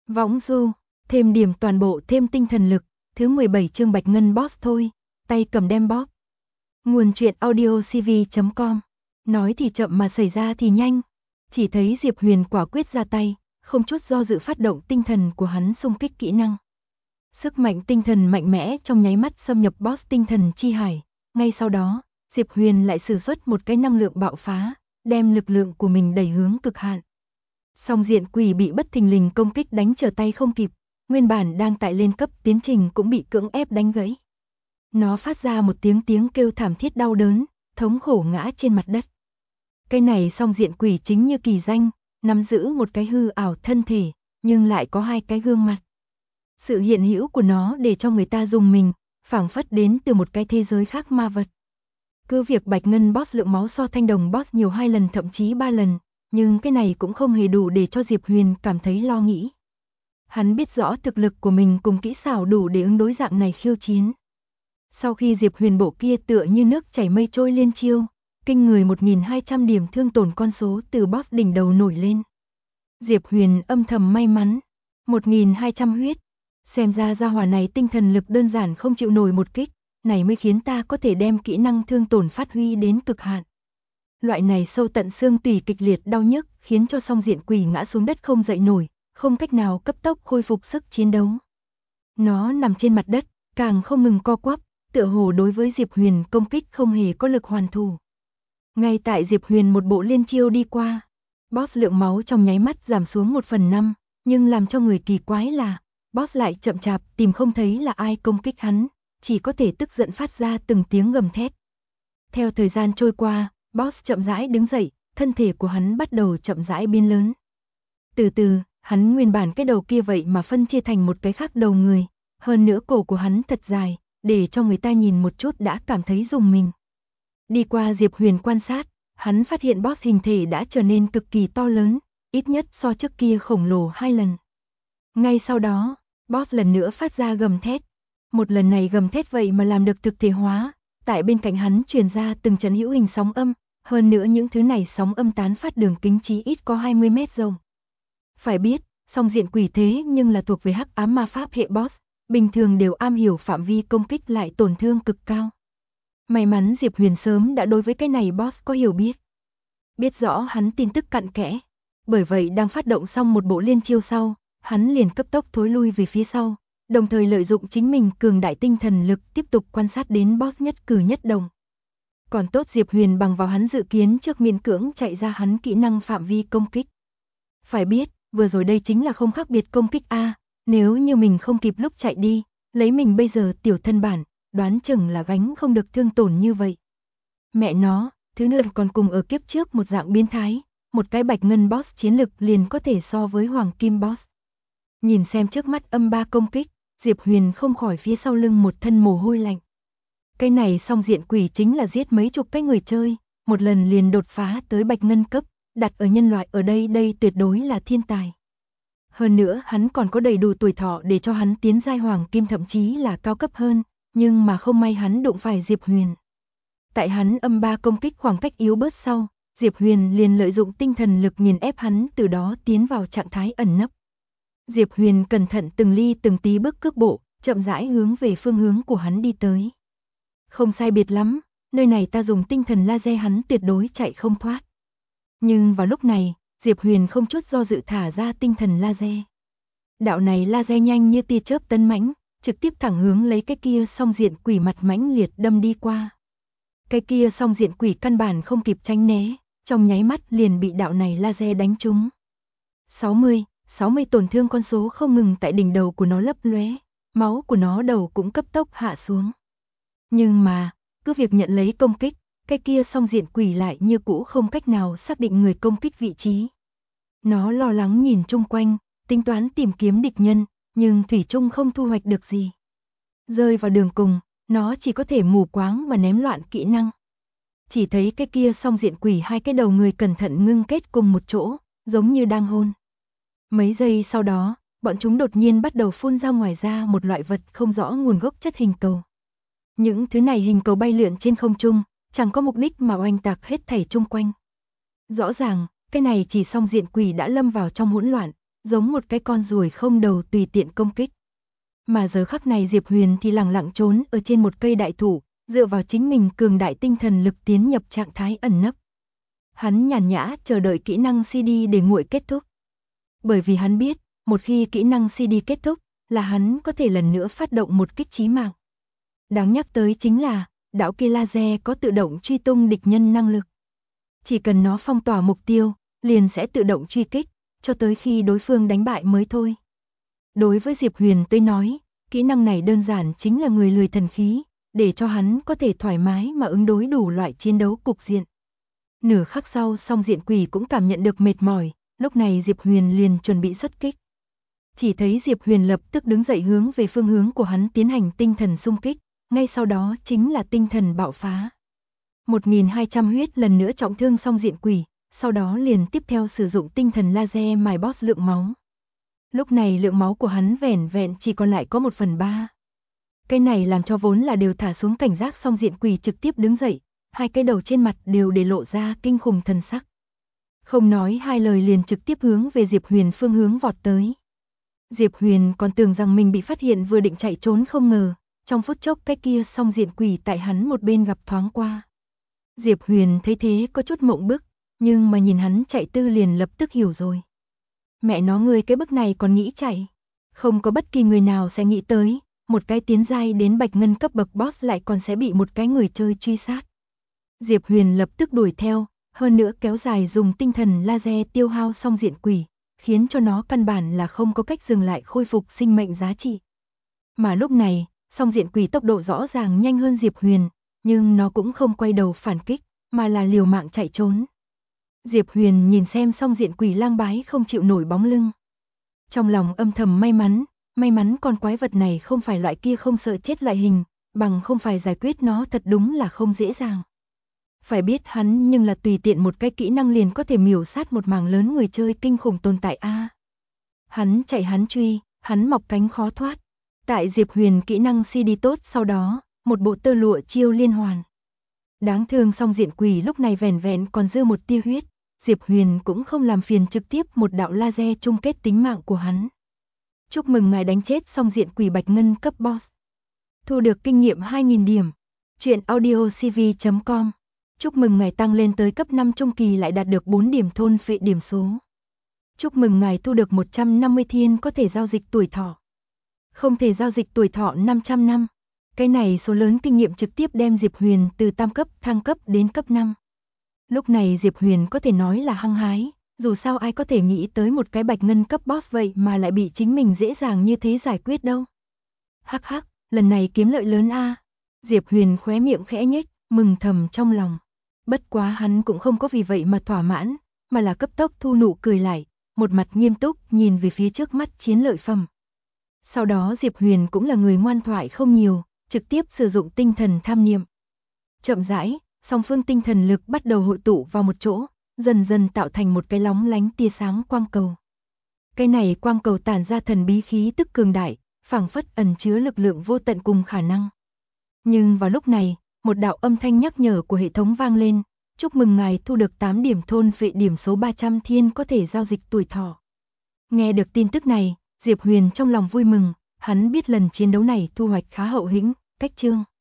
Võng du, thêm điểm toàn bộ thêm tinh thần lực, thứ 17 chương Bạch Ngân Boss thôi, tay cầm đem bóp. Nguồn truyện audio cv.com. Nói thì chậm mà xảy ra thì nhanh. Chỉ thấy Diệp Huyền quả quyết ra tay, không chút do dự phát động tinh thần của hắn xung kích kỹ năng. Sức mạnh tinh thần mạnh mẽ trong nháy mắt xâm nhập boss tinh thần chi hải. Ngay sau đó, Diệp Huyền lại sử xuất một cái năng lượng bạo phá, đem lực lượng của mình đẩy hướng cực hạn. Song diện quỷ bị bất thình lình công kích đánh trở tay không kịp, nguyên bản đang tại lên cấp tiến trình cũng bị cưỡng ép đánh gãy. Nó phát ra một tiếng kêu thảm thiết đau đớn, thống khổ ngã trên mặt đất. Cái này song diện quỷ chính như kỳ danh, nắm giữ một cái hư ảo thân thể, nhưng lại có hai cái gương mặt. Sự hiện hữu của nó để cho người ta dùng mình, phảng phất đến từ một cái thế giới khác ma vật. Cứ việc Bạch Ngân Boss lượng máu so Thanh Đồng Boss nhiều 2 lần thậm chí 3 lần, nhưng cái này cũng không hề đủ để cho Diệp Huyền cảm thấy lo nghĩ. Hắn biết rõ thực lực của mình cùng kỹ xảo đủ để ứng đối dạng này khiêu chiến. Sau khi Diệp Huyền bộ kia tựa như nước chảy mây trôi liên chiêu, kinh người 1200 điểm thương tổn con số từ boss đỉnh đầu nổi lên. Diệp Huyền âm thầm may mắn, 1200 huyết, xem ra gia hỏa này tinh thần lực đơn giản không chịu nổi một kích, này mới khiến ta có thể đem kỹ năng thương tổn phát huy đến cực hạn. Loại này sâu tận xương tủy kịch liệt đau nhức khiến cho song diện quỷ ngã xuống đất không dậy nổi, không cách nào cấp tốc khôi phục sức chiến đấu. Nó nằm trên mặt đất, càng không ngừng co quắp, tựa hồ đối với Diệp Huyền công kích không hề có lực hoàn thủ. Ngay tại Diệp Huyền một bộ liên chiêu đi qua, boss lượng máu trong nháy mắt giảm xuống 1/5, nhưng làm cho người kỳ quái là, boss lại chậm chạp tìm không thấy là ai công kích hắn, chỉ có thể tức giận phát ra từng tiếng gầm thét. Theo thời gian trôi qua, boss chậm rãi đứng dậy, thân thể của hắn bắt đầu chậm rãi biến lớn. Từ từ, hắn nguyên bản cái đầu kia vậy mà phân chia thành một cái khác đầu người, hơn nữa cổ của hắn thật dài, để cho người ta nhìn một chút đã cảm thấy rùng mình. Đi qua Diệp Huyền quan sát, hắn phát hiện boss hình thể đã trở nên cực kỳ to lớn, ít nhất so trước kia khổng lồ 2 lần. Ngay sau đó, boss lần nữa phát ra gầm thét. Một lần này gầm thét vậy mà làm được thực thể hóa, tại bên cạnh hắn truyền ra từng trận hữu hình sóng âm, hơn nữa những thứ này sóng âm tán phát đường kính chí ít có 20 mét rộng. Phải biết, song diện quỷ thế nhưng là thuộc về hắc ám ma pháp hệ boss, bình thường đều am hiểu phạm vi công kích lại tổn thương cực cao. May mắn Diệp Huyền sớm đã đối với cái này boss có hiểu biết. Biết rõ hắn tin tức cặn kẽ, bởi vậy đang phát động xong một bộ liên chiêu sau, hắn liền cấp tốc thối lui về phía sau, đồng thời lợi dụng chính mình cường đại tinh thần lực tiếp tục quan sát đến boss nhất cử nhất động. Còn tốt Diệp Huyền bằng vào hắn dự kiến trước miễn cưỡng chạy ra hắn kỹ năng phạm vi công kích. Phải biết, vừa rồi đây chính là không khác biệt công kích A, nếu như mình không kịp lúc chạy đi, lấy mình bây giờ tiểu thân bản, đoán chừng là gánh không được thương tổn như vậy. Mẹ nó, thứ nữa còn cùng ở kiếp trước một dạng biến thái, một cái Bạch Ngân Boss chiến lực liền có thể so với Hoàng Kim Boss. Nhìn xem trước mắt âm 3 công kích, Diệp Huyền không khỏi phía sau lưng một thân mồ hôi lạnh. Cái này song diện quỷ chính là giết mấy chục cái người chơi, một lần liền đột phá tới Bạch Ngân cấp, đặt ở nhân loại ở đây tuyệt đối là thiên tài. Hơn nữa hắn còn có đầy đủ tuổi thọ để cho hắn tiến giai Hoàng Kim thậm chí là cao cấp hơn, nhưng mà không may hắn đụng phải Diệp Huyền. Tại hắn âm 3 công kích khoảng cách yếu bớt sau, Diệp Huyền liền lợi dụng tinh thần lực nghiền ép hắn từ đó tiến vào trạng thái ẩn nấp. Diệp Huyền cẩn thận từng ly từng tí bước cước bộ, chậm rãi hướng về phương hướng của hắn đi tới. Không sai biệt lắm, nơi này ta dùng tinh thần laser hắn tuyệt đối chạy không thoát. Nhưng vào lúc này, Diệp Huyền không chút do dự thả ra tinh thần laser. Đạo này laser nhanh như tia chớp tấn mãnh, trực tiếp thẳng hướng lấy cái kia song diện quỷ mặt mãnh liệt đâm đi qua. Cái kia song diện quỷ căn bản không kịp tránh né, trong nháy mắt liền bị đạo này laser đánh trúng. 60 tổn thương con số không ngừng tại đỉnh đầu của nó lấp lóe, máu của nó đầu cũng cấp tốc hạ xuống. Nhưng mà, cứ việc nhận lấy công kích, cái kia song diện quỷ lại như cũ không cách nào xác định người công kích vị trí. Nó lo lắng nhìn chung quanh, tính toán tìm kiếm địch nhân, nhưng thủy chung không thu hoạch được gì. Rơi vào đường cùng, nó chỉ có thể mù quáng mà ném loạn kỹ năng. Chỉ thấy cái kia song diện quỷ hai cái đầu người cẩn thận ngưng kết cùng một chỗ, giống như đang hôn. Mấy giây sau đó, bọn chúng đột nhiên bắt đầu phun ra ngoài ra một loại vật không rõ nguồn gốc chất hình cầu. Những thứ này hình cầu bay lượn trên không trung, chẳng có mục đích mà oanh tạc hết thảy chung quanh. Rõ ràng, cái này chỉ song diện quỷ đã lâm vào trong hỗn loạn, giống một cái con ruồi không đầu tùy tiện công kích. Mà giờ khắc này Diệp Huyền thì lặng lặng trốn ở trên một cây đại thụ, dựa vào chính mình cường đại tinh thần lực tiến nhập trạng thái ẩn nấp. Hắn nhàn nhã chờ đợi kỹ năng CD để nguội kết thúc. Bởi vì hắn biết, một khi kỹ năng CD kết thúc, là hắn có thể lần nữa phát động một kích chí mạng. Đáng nhắc tới chính là, đạo kia laser có tự động truy tung địch nhân năng lực. Chỉ cần nó phong tỏa mục tiêu, liền sẽ tự động truy kích, cho tới khi đối phương đánh bại mới thôi. Đối với Diệp Huyền tới nói, kỹ năng này đơn giản chính là người lười thần khí, để cho hắn có thể thoải mái mà ứng đối đủ loại chiến đấu cục diện. Nửa khắc sau Song Diện Quỷ cũng cảm nhận được mệt mỏi, lúc này Diệp Huyền liền chuẩn bị xuất kích. Chỉ thấy Diệp Huyền lập tức đứng dậy hướng về phương hướng của hắn tiến hành tinh thần xung kích, ngay sau đó chính là tinh thần bạo phá. 1200 huyết lần nữa trọng thương Song Diện Quỷ, sau đó liền tiếp theo sử dụng tinh thần laser mài boss lượng máu. Lúc này lượng máu của hắn vẻn vẹn chỉ còn lại có 1/3. Cái này làm cho vốn là đều thả xuống cảnh giác Song Diện Quỷ trực tiếp đứng dậy, hai cái đầu trên mặt đều để lộ ra kinh khủng thần sắc. Không nói hai lời liền trực tiếp hướng về Diệp Huyền phương hướng vọt tới. Diệp Huyền còn tưởng rằng mình bị phát hiện vừa định chạy trốn không ngờ, trong phút chốc cái kia Song Diện Quỷ tại hắn một bên gặp thoáng qua. Diệp Huyền thấy thế có chút mộng bức, nhưng mà nhìn hắn chạy tư liền lập tức hiểu rồi. Mẹ nó ngươi cái bức này còn nghĩ chạy. Không có bất kỳ người nào sẽ nghĩ tới, một cái tiến giai đến bạch ngân cấp bậc boss lại còn sẽ bị một cái người chơi truy sát. Diệp Huyền lập tức đuổi theo, hơn nữa kéo dài dùng tinh thần laser tiêu hao Song Diện Quỷ, khiến cho nó căn bản là không có cách dừng lại khôi phục sinh mệnh giá trị. Mà lúc này, Song Diện Quỷ tốc độ rõ ràng nhanh hơn Diệp Huyền, nhưng nó cũng không quay đầu phản kích, mà là liều mạng chạy trốn. Diệp Huyền nhìn xem Song Diện Quỷ lang bái không chịu nổi bóng lưng. Trong lòng âm thầm may mắn con quái vật này không phải loại kia không sợ chết loại hình, bằng không phải giải quyết nó thật đúng là không dễ dàng. Phải biết hắn nhưng là tùy tiện một cái kỹ năng liền có thể miểu sát một mảng lớn người chơi kinh khủng tồn tại a. Hắn chạy hắn truy, hắn mọc cánh khó thoát. Tại Diệp Huyền kỹ năng CD tốt sau đó, một bộ tơ lụa chiêu liên hoàn. Đáng thương Song Diện Quỷ lúc này vẻn vẹn còn dư một tia huyết, Diệp Huyền cũng không làm phiền trực tiếp một đạo laser chung kết tính mạng của hắn. Chúc mừng ngài đánh chết Song Diện Quỷ bạch ngân cấp boss. Thu được kinh nghiệm 2000 điểm. Truyện audiocv.com. Chúc mừng ngài tăng lên tới cấp 5 trung kỳ lại đạt được 4 điểm thôn phệ điểm số. Chúc mừng ngài thu được 150 thiên có thể giao dịch tuổi thọ. Không thể giao dịch tuổi thọ 500 năm. Cái này số lớn kinh nghiệm trực tiếp đem Diệp Huyền từ tam cấp thăng cấp đến cấp 5. Lúc này Diệp Huyền có thể nói là hăng hái, dù sao ai có thể nghĩ tới một cái bạch ngân cấp boss vậy mà lại bị chính mình dễ dàng như thế giải quyết đâu. Hắc hắc, lần này kiếm lợi lớn a. Diệp Huyền khóe miệng khẽ nhếch, mừng thầm trong lòng. Bất quá hắn cũng không có vì vậy mà thỏa mãn, mà là cấp tốc thu nụ cười lại, một mặt nghiêm túc nhìn về phía trước mắt chiến lợi phẩm. Sau đó Diệp Huyền cũng là người ngoan thoại không nhiều, trực tiếp sử dụng tinh thần tham niệm. Chậm rãi, song phương tinh thần lực bắt đầu hội tụ vào một chỗ, dần dần tạo thành một cái lóng lánh tia sáng quang cầu. Cái này quang cầu tản ra thần bí khí tức cường đại, phảng phất ẩn chứa lực lượng vô tận cùng khả năng. Nhưng vào lúc này, một đạo âm thanh nhắc nhở của hệ thống vang lên, chúc mừng ngài thu được 8 điểm thôn phệ điểm số 300 thiên có thể giao dịch tuổi thọ. Nghe được tin tức này, Diệp Huyền trong lòng vui mừng, hắn biết lần chiến đấu này thu hoạch khá hậu hĩnh, cách chương.